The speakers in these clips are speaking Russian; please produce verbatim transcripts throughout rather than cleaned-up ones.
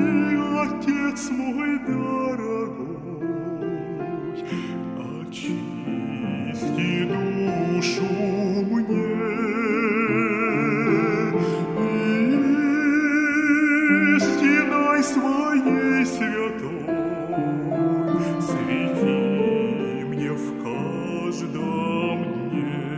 Отец мой дорогой, очисти душу мне, истиной своей святой свети мне в каждом дне.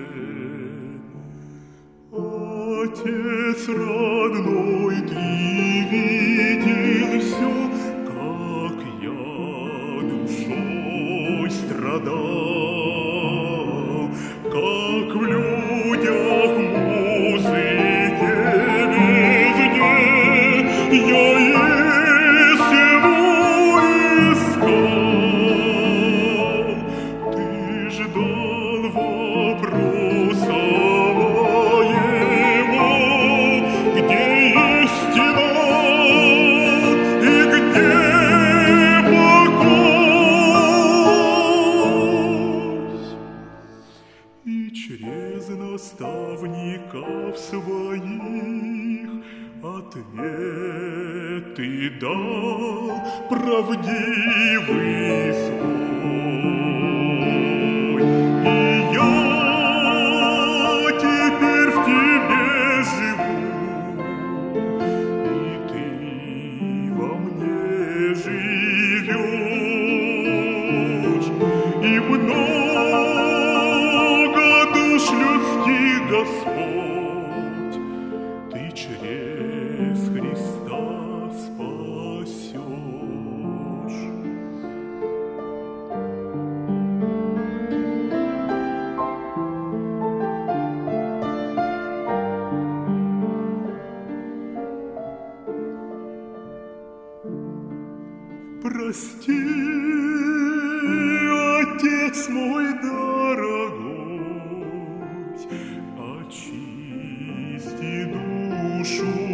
Отец родной, ты видел все, как я душой страдал, как в людях музыке везде я истину искал. Ты ждал вопроса моего, где истина и где покой. И через наставников своих ответы дал правдивый свой. И я теперь в тебе живу, и ты во мне живешь, и много душ людских, Господь, ты через Христа спасешь. Прости, Отец мой дорогой, очисти душу